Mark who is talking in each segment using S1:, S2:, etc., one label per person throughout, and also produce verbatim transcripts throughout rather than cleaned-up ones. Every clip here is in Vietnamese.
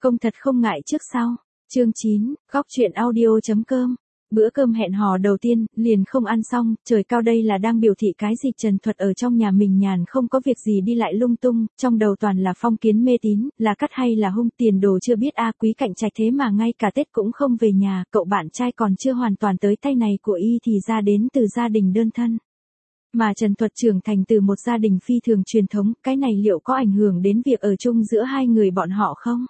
S1: Công thật không ngại trước sau. Chương chín, góc truyện audio.com. Bữa cơm hẹn hò đầu tiên, liền không ăn xong, trời cao đây là đang biểu thị cái gì. Trần Thuật ở trong nhà mình nhàn không có việc gì đi lại lung tung, trong đầu toàn là phong kiến mê tín, là cắt hay là hung, tiền đồ chưa biết a. Quý Cạnh Trạch thế mà ngay cả Tết cũng không về nhà, cậu bạn trai còn chưa hoàn toàn tới tay này của y thì ra đến từ gia đình đơn thân. Mà Trần Thuật trưởng thành từ một gia đình phi thường truyền thống, cái này liệu có ảnh hưởng đến việc ở chung giữa hai người bọn họ không?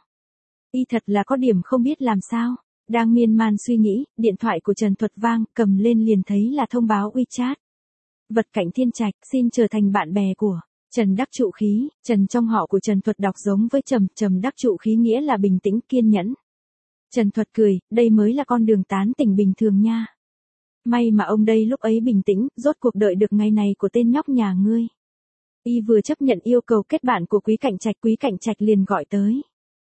S1: Y thật là có điểm không biết làm sao. Đang miên man suy nghĩ, điện thoại của Trần Thuật vang, cầm lên liền thấy là thông báo WeChat. Vật Cảnh Thiên Trạch, xin trở thành bạn bè của Trần Đắc Trụ Khí. Trần trong họ của Trần Thuật đọc giống với Trầm, Trầm Đắc Trụ Khí nghĩa là bình tĩnh kiên nhẫn. Trần Thuật cười, đây mới là con đường tán tỉnh bình thường nha. May mà ông đây lúc ấy bình tĩnh, rốt cuộc đợi được ngày này của tên nhóc nhà ngươi. Y vừa chấp nhận yêu cầu kết bạn của Quý Cạnh Trạch, Quý Cạnh Trạch liền gọi tới.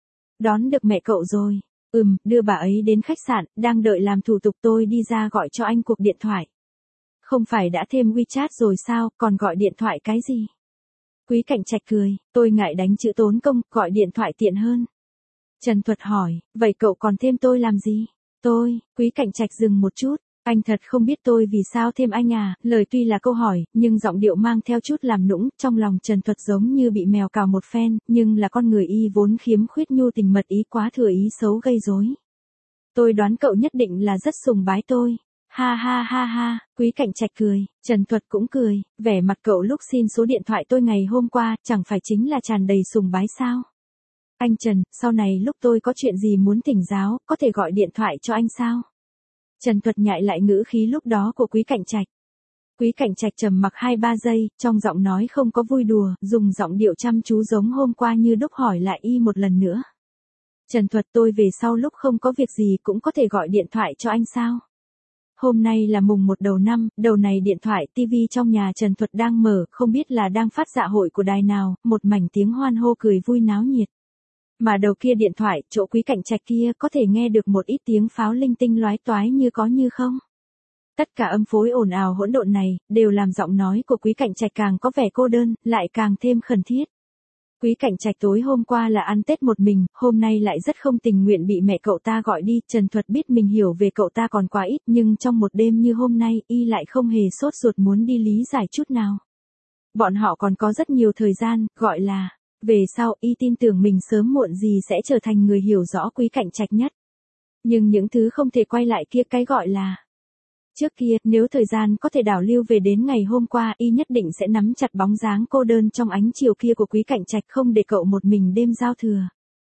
S1: Đón được mẹ cậu rồi. Ừm, đưa bà ấy đến khách sạn, đang đợi làm thủ tục, tôi đi ra gọi cho anh cuộc điện thoại. Không phải đã thêm WeChat rồi sao, còn gọi điện thoại cái gì? Quý Cạnh Trạch cười, tôi ngại đánh chữ tốn công, gọi điện thoại tiện hơn. Trần Thuật hỏi, vậy cậu còn thêm tôi làm gì? Tôi, Quý Cạnh Trạch dừng một chút. Anh thật không biết tôi vì sao thêm anh à, lời tuy là câu hỏi, nhưng giọng điệu mang theo chút làm nũng, trong lòng Trần Thuật giống như bị mèo cào một phen, nhưng là con người y vốn khiếm khuyết nhu tình mật ý, quá thừa ý xấu gây rối. Tôi đoán cậu nhất định là rất sùng bái tôi. Ha ha ha ha, Quý Cạnh Trạch cười, Trần Thuật cũng cười, vẻ mặt cậu lúc xin số điện thoại tôi ngày hôm qua, chẳng phải chính là tràn đầy sùng bái sao? Anh Trần, sau này lúc tôi có chuyện gì muốn thỉnh giáo, có thể gọi điện thoại cho anh sao? Trần Thuật nhại lại ngữ khí lúc đó của Quý Cạnh Trạch. Quý Cạnh Trạch trầm mặc hai ba giây, trong giọng nói không có vui đùa, dùng giọng điệu chăm chú giống hôm qua như đúc hỏi lại y một lần nữa. Trần Thuật, tôi về sau lúc không có việc gì cũng có thể gọi điện thoại cho anh sao? Hôm nay là mùng một đầu năm, đầu này điện thoại, tivi trong nhà Trần Thuật đang mở, không biết là đang phát dạ hội của đài nào, một mảnh tiếng hoan hô cười vui náo nhiệt. Mà đầu kia điện thoại, chỗ Quý Cạnh Trạch kia có thể nghe được một ít tiếng pháo linh tinh loái toái như có như không. Tất cả âm phối ồn ào hỗn độn này, đều làm giọng nói của Quý Cạnh Trạch càng có vẻ cô đơn, lại càng thêm khẩn thiết. Quý Cạnh Trạch tối hôm qua là ăn Tết một mình, hôm nay lại rất không tình nguyện bị mẹ cậu ta gọi đi. Trần Thuật biết mình hiểu về cậu ta còn quá ít, nhưng trong một đêm như hôm nay, y lại không hề sốt ruột muốn đi lý giải chút nào. Bọn họ còn có rất nhiều thời gian, gọi là... Về sau, y tin tưởng mình sớm muộn gì sẽ trở thành người hiểu rõ Quý Cạnh Trạch nhất. Nhưng những thứ không thể quay lại kia, cái gọi là... Trước kia, nếu thời gian có thể đảo lưu về đến ngày hôm qua, y nhất định sẽ nắm chặt bóng dáng cô đơn trong ánh chiều kia của Quý Cạnh Trạch, không để cậu một mình đêm giao thừa.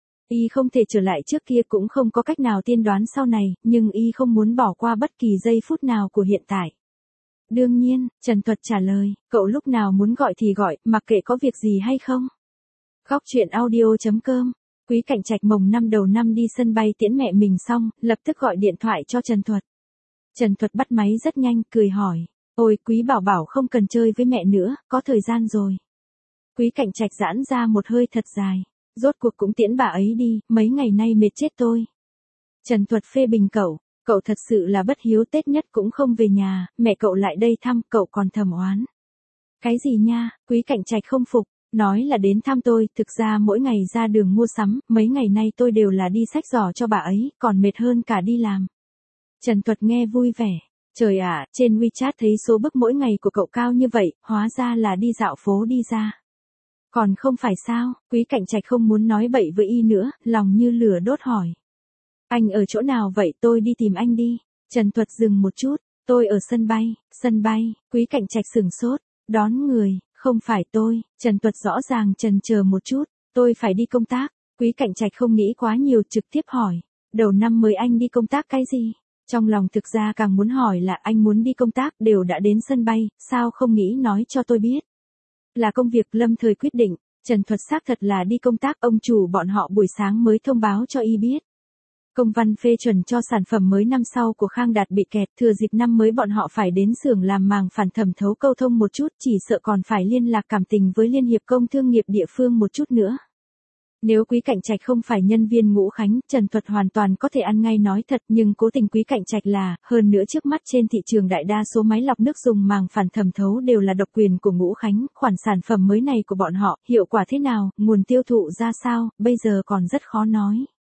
S1: Y không thể trở lại trước kia, cũng không có cách nào tiên đoán sau này, nhưng y không muốn bỏ qua bất kỳ giây phút nào của hiện tại. Đương nhiên, Trần Thuật trả lời, cậu lúc nào muốn gọi thì gọi, mặc kệ có việc gì hay không. Góc truyện audio.com. Quý Cạnh Trạch mồng năm đầu năm đi sân bay tiễn mẹ mình xong, lập tức gọi điện thoại cho Trần Thuật. Trần Thuật bắt máy rất nhanh, cười hỏi, ôi Quý bảo bảo không cần chơi với mẹ nữa, có thời gian rồi. Quý Cạnh Trạch giãn ra một hơi thật dài, rốt cuộc cũng tiễn bà ấy đi, mấy ngày nay mệt chết tôi. Trần Thuật phê bình cậu, cậu thật sự là bất hiếu, Tết nhất cũng không về nhà, mẹ cậu lại đây thăm, cậu còn thầm oán. Cái gì nha, Quý Cạnh Trạch không phục. Nói là đến thăm tôi, thực ra mỗi ngày ra đường mua sắm, mấy ngày nay tôi đều là đi xách giỏ cho bà ấy, còn mệt hơn cả đi làm. Trần Thuật nghe vui vẻ, trời ạ, trên WeChat thấy số bức mỗi ngày của cậu cao như vậy, hóa ra là đi dạo phố đi ra. Còn không phải sao, Quý Cạnh Trạch không muốn nói bậy với y nữa, lòng như lửa đốt hỏi. Anh ở chỗ nào vậy, tôi đi tìm anh đi. Trần Thuật dừng một chút, tôi ở sân bay, sân bay, Quý Cạnh Trạch sửng sốt, đón người. Không phải tôi, Trần Thuật rõ ràng chần chờ một chút, tôi phải đi công tác. Quý Cạnh Trạch không nghĩ quá nhiều, trực tiếp hỏi, đầu năm mới anh đi công tác cái gì? Trong lòng thực ra càng muốn hỏi là anh muốn đi công tác, đều đã đến sân bay, sao không nghĩ nói cho tôi biết? Là công việc lâm thời quyết định. Trần Thuật xác thật là đi công tác, ông chủ bọn họ buổi sáng mới thông báo cho y biết. Công văn phê chuẩn cho sản phẩm mới năm sau của Khang Đạt bị kẹt, thừa dịp năm mới bọn họ phải đến xưởng làm màng phản thẩm thấu câu thông một chút, chỉ sợ còn phải liên lạc cảm tình với Liên hiệp Công Thương nghiệp địa phương một chút nữa. Nếu Quý Cạnh Trạch không phải nhân viên Ngũ Khánh, Trần Thuật hoàn toàn có thể ăn ngay nói thật, nhưng cố tình Quý Cạnh Trạch là, hơn nữa trước mắt trên thị trường đại đa số máy lọc nước dùng màng phản thẩm thấu đều là độc quyền của Ngũ Khánh, khoản sản phẩm mới này của bọn họ, hiệu quả thế nào, nguồn tiêu thụ ra sao, bây giờ còn rất khó nói.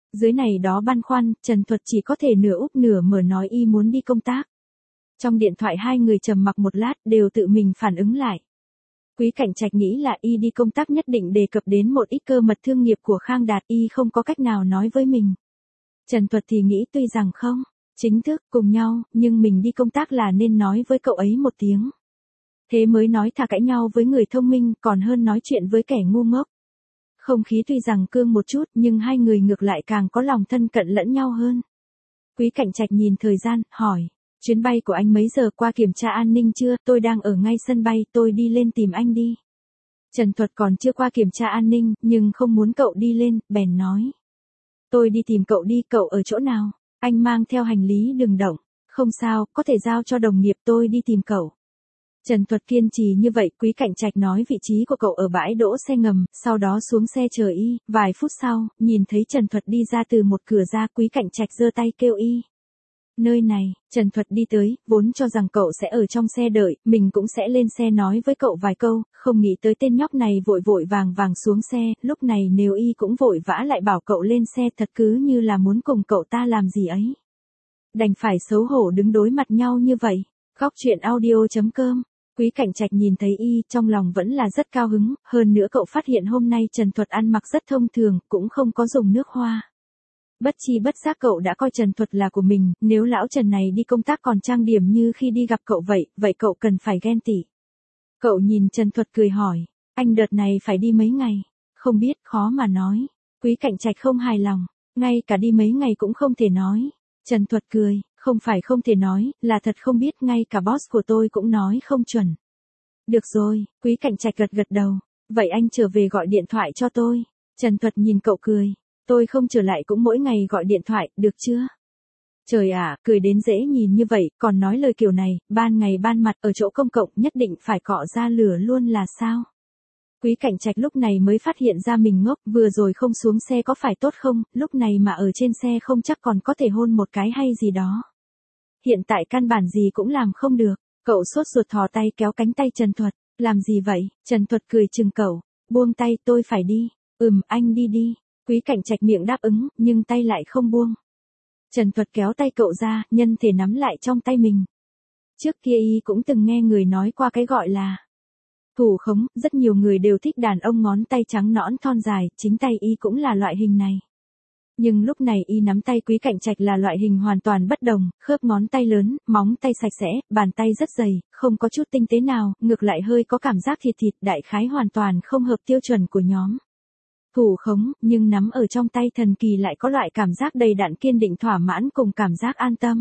S1: Dưới này đó băn khoăn, Trần Thuật chỉ có thể nửa úp nửa mở nói y muốn đi công tác. Trong điện thoại hai người trầm mặc một lát đều tự mình phản ứng lại. Quý Cảnh Trạch nghĩ là y đi công tác nhất định đề cập đến một ít cơ mật thương nghiệp của Khang Đạt, y không có cách nào nói với mình. Trần Thuật thì nghĩ tuy rằng không chính thức cùng nhau, nhưng mình đi công tác là nên nói với cậu ấy một tiếng. Thế mới nói thà cãi nhau với người thông minh còn hơn nói chuyện với kẻ ngu ngốc. Không khí tuy rằng cương một chút nhưng hai người ngược lại càng có lòng thân cận lẫn nhau hơn. Quý Cảnh Trạch nhìn thời gian, hỏi. Chuyến bay của anh mấy giờ, qua kiểm tra an ninh chưa? Tôi đang ở ngay sân bay, tôi đi lên tìm anh đi. Trần Thuật còn chưa qua kiểm tra an ninh, nhưng không muốn cậu đi lên, bèn nói. Tôi đi tìm cậu đi, cậu ở chỗ nào? Anh mang theo hành lý đừng động. Không sao, có thể giao cho đồng nghiệp, tôi đi tìm cậu. Trần Thuật kiên trì như vậy, Quý Cảnh Trạch nói vị trí của cậu ở bãi đỗ xe ngầm, sau đó xuống xe chờ y, vài phút sau, nhìn thấy Trần Thuật đi ra từ một cửa ra, Quý Cảnh Trạch giơ tay kêu y. Nơi này, Trần Thuật đi tới, vốn cho rằng cậu sẽ ở trong xe đợi, mình cũng sẽ lên xe nói với cậu vài câu, không nghĩ tới tên nhóc này vội vội vàng vàng xuống xe, lúc này nếu y cũng vội vã lại bảo cậu lên xe thật cứ như là muốn cùng cậu ta làm gì ấy. Đành phải xấu hổ đứng đối mặt nhau như vậy. Góc truyện audio chấm com. Quý Cảnh Trạch nhìn thấy y, trong lòng vẫn là rất cao hứng, hơn nữa cậu phát hiện hôm nay Trần Thuật ăn mặc rất thông thường, cũng không có dùng nước hoa. Bất chi bất giác cậu đã coi Trần Thuật là của mình, nếu lão Trần này đi công tác còn trang điểm như khi đi gặp cậu vậy, vậy cậu cần phải ghen tị. Cậu nhìn Trần Thuật cười hỏi, anh đợt này phải đi mấy ngày? Không biết, khó mà nói. Quý Cảnh Trạch không hài lòng, ngay cả đi mấy ngày cũng không thể nói. Trần Thuật cười, không phải không thể nói, là thật không biết, ngay cả boss của tôi cũng nói không chuẩn. Được rồi, Quý Cảnh Trạch gật gật đầu, vậy anh trở về gọi điện thoại cho tôi. Trần Thuật nhìn cậu cười, tôi không trở lại cũng mỗi ngày gọi điện thoại, được chưa? Trời ạ, cười đến dễ nhìn như vậy, còn nói lời kiểu này, ban ngày ban mặt ở chỗ công cộng nhất định phải cọ ra lửa luôn là sao? Quý Cảnh Trạch lúc này mới phát hiện ra mình ngốc, vừa rồi không xuống xe có phải tốt không, lúc này mà ở trên xe không chắc còn có thể hôn một cái hay gì đó. Hiện tại căn bản gì cũng làm không được, cậu sốt ruột thò tay kéo cánh tay Trần Thuật, làm gì vậy? Trần Thuật cười chừng cậu, buông tay, tôi phải đi. Ừm, anh đi đi. Quý Cảnh Trạch miệng đáp ứng, nhưng tay lại không buông. Trần Thuật kéo tay cậu ra, nhân thể nắm lại trong tay mình. Trước kia y cũng từng nghe người nói qua cái gọi là thủ khống, rất nhiều người đều thích đàn ông ngón tay trắng nõn thon dài, chính tay y cũng là loại hình này. Nhưng lúc này y nắm tay Quý Cảnh Trạch là loại hình hoàn toàn bất đồng, khớp ngón tay lớn, móng tay sạch sẽ, bàn tay rất dày, không có chút tinh tế nào, ngược lại hơi có cảm giác thịt thịt, đại khái hoàn toàn không hợp tiêu chuẩn của nhóm thủ khống, nhưng nắm ở trong tay thần kỳ lại có loại cảm giác đầy đặn kiên định thỏa mãn cùng cảm giác an tâm.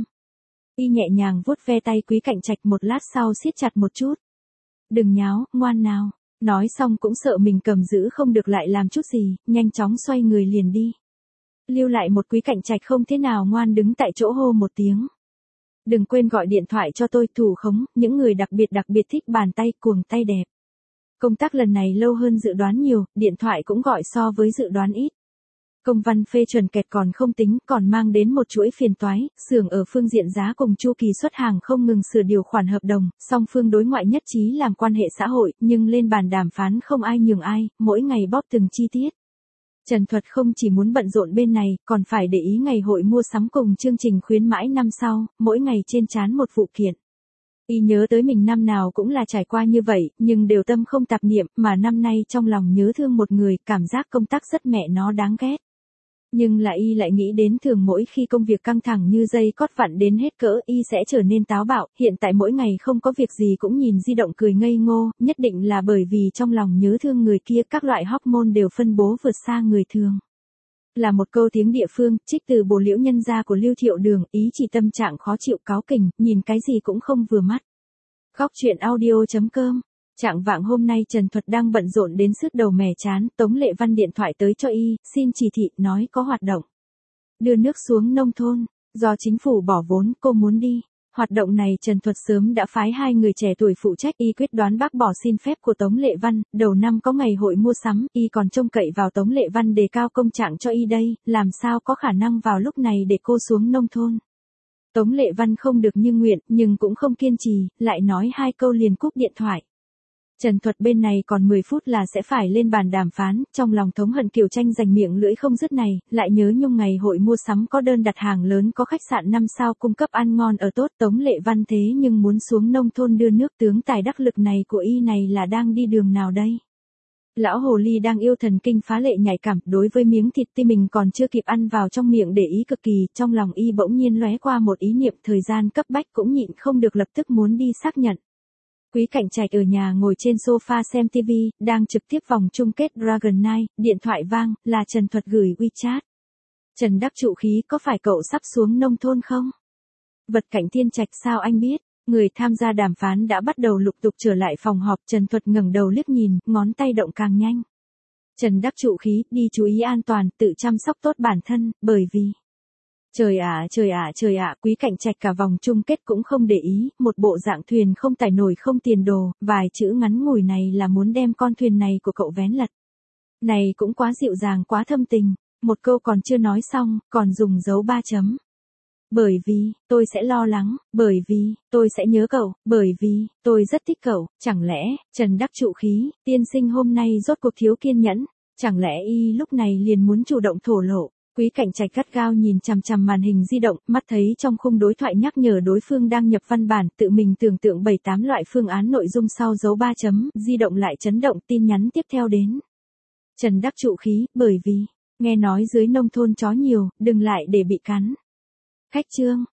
S1: Y nhẹ nhàng vuốt ve tay Quý Cảnh Trạch một lát sau siết chặt một chút. Đừng nháo, ngoan nào. Nói xong cũng sợ mình cầm giữ không được lại làm chút gì, nhanh chóng xoay người liền đi. Lưu lại một Quý Cảnh Trạch không thế nào ngoan đứng tại chỗ hô một tiếng. Đừng quên gọi điện thoại cho tôi, thủ khống, những người đặc biệt đặc biệt thích bàn tay cuồng tay đẹp. Công tác lần này lâu hơn dự đoán nhiều, điện thoại cũng gọi so với dự đoán ít. Công văn phê chuẩn kẹt còn không tính, còn mang đến một chuỗi phiền toái, xưởng ở phương diện giá cùng chu kỳ xuất hàng không ngừng sửa điều khoản hợp đồng, song phương đối ngoại nhất trí làm quan hệ xã hội, nhưng lên bàn đàm phán không ai nhường ai, mỗi ngày bóp từng chi tiết. Trần Thuật không chỉ muốn bận rộn bên này, còn phải để ý ngày hội mua sắm cùng chương trình khuyến mãi năm sau, mỗi ngày trên trán một vụ kiện. Y nhớ tới mình năm nào cũng là trải qua như vậy, nhưng đều tâm không tạp niệm, mà năm nay trong lòng nhớ thương một người, cảm giác công tác rất mẹ nó đáng ghét. Nhưng là y lại nghĩ đến thường mỗi khi công việc căng thẳng như dây cót vặn đến hết cỡ, y sẽ trở nên táo bạo, hiện tại mỗi ngày không có việc gì cũng nhìn di động cười ngây ngô, nhất định là bởi vì trong lòng nhớ thương người kia, các loại hormone đều phân bố vượt xa người thường. Là một câu tiếng địa phương, trích từ Bồ Liễu Nhân Gia của Lưu Thiệu Đường, ý chỉ tâm trạng khó chịu cáu kỉnh, nhìn cái gì cũng không vừa mắt. Góc truyện audio chấm com. Trạng vạng hôm nay Trần Thuật đang bận rộn đến sứt đầu mẻ chán, Tống Lệ Văn điện thoại tới cho y, xin chỉ thị, nói có hoạt động đưa nước xuống nông thôn, do chính phủ bỏ vốn, cô muốn đi. Hoạt động này Trần Thuật sớm đã phái hai người trẻ tuổi phụ trách, y quyết đoán bác bỏ xin phép của Tống Lệ Văn, đầu năm có ngày hội mua sắm, y còn trông cậy vào Tống Lệ Văn đề cao công trạng cho y đây, làm sao có khả năng vào lúc này để cô xuống nông thôn. Tống Lệ Văn không được như nguyện, nhưng cũng không kiên trì, lại nói hai câu liền cúp điện thoại. Trần Thuật bên này còn mười phút là sẽ phải lên bàn đàm phán, trong lòng thống hận Kiều Tranh dành miệng lưỡi không dứt này, lại nhớ nhung ngày hội mua sắm có đơn đặt hàng lớn có khách sạn năm sao cung cấp ăn ngon ở tốt Tống Lệ Văn thế nhưng muốn xuống nông thôn đưa nước tướng tài đắc lực này của y này là đang đi đường nào đây? Lão hồ ly đang yêu thần kinh phá lệ nhạy cảm, đối với miếng thịt ti mình còn chưa kịp ăn vào trong miệng để ý cực kỳ, trong lòng y bỗng nhiên lóe qua một ý niệm thời gian cấp bách cũng nhịn không được lập tức muốn đi xác nhận. Quý Cạnh Trạch ở nhà ngồi trên sofa xem ti vi, đang trực tiếp vòng chung kết Dragon Knight, điện thoại vang, là Trần Thuật gửi WeChat. Trần Đắc Trụ Khí có phải cậu sắp xuống nông thôn không? Vật Cảnh Thiên Trạch sao anh biết? Người tham gia đàm phán đã bắt đầu lục tục trở lại phòng họp, Trần Thuật ngẩng đầu liếc nhìn, ngón tay động càng nhanh. Trần Đắc Trụ Khí, đi chú ý an toàn, tự chăm sóc tốt bản thân, bởi vì... Trời ạ, trời ạ, trời ạ, Quý Cạnh Trạch cả vòng chung kết cũng không để ý, một bộ dạng thuyền không tải nổi không tiền đồ, vài chữ ngắn ngủi này là muốn đem con thuyền này của cậu vén lật. Này cũng quá dịu dàng quá thâm tình, một câu còn chưa nói xong, còn dùng dấu ba chấm. Bởi vì, tôi sẽ lo lắng, bởi vì, tôi sẽ nhớ cậu, bởi vì, tôi rất thích cậu, chẳng lẽ, Trần Đắc Trụ Khí, tiên sinh hôm nay rốt cuộc thiếu kiên nhẫn, chẳng lẽ y lúc này liền muốn chủ động thổ lộ. Quý Cạnh Trạch gắt gao nhìn chằm chằm màn hình di động, mắt thấy trong khung đối thoại nhắc nhở đối phương đang nhập văn bản, tự mình tưởng tượng bảy tám loại phương án nội dung sau dấu ba chấm, di động lại chấn động, tin nhắn tiếp theo đến. Trần Đắc Trụ Khí, bởi vì, nghe nói dưới nông thôn chó nhiều, đừng lại để bị cắn. Khách trương,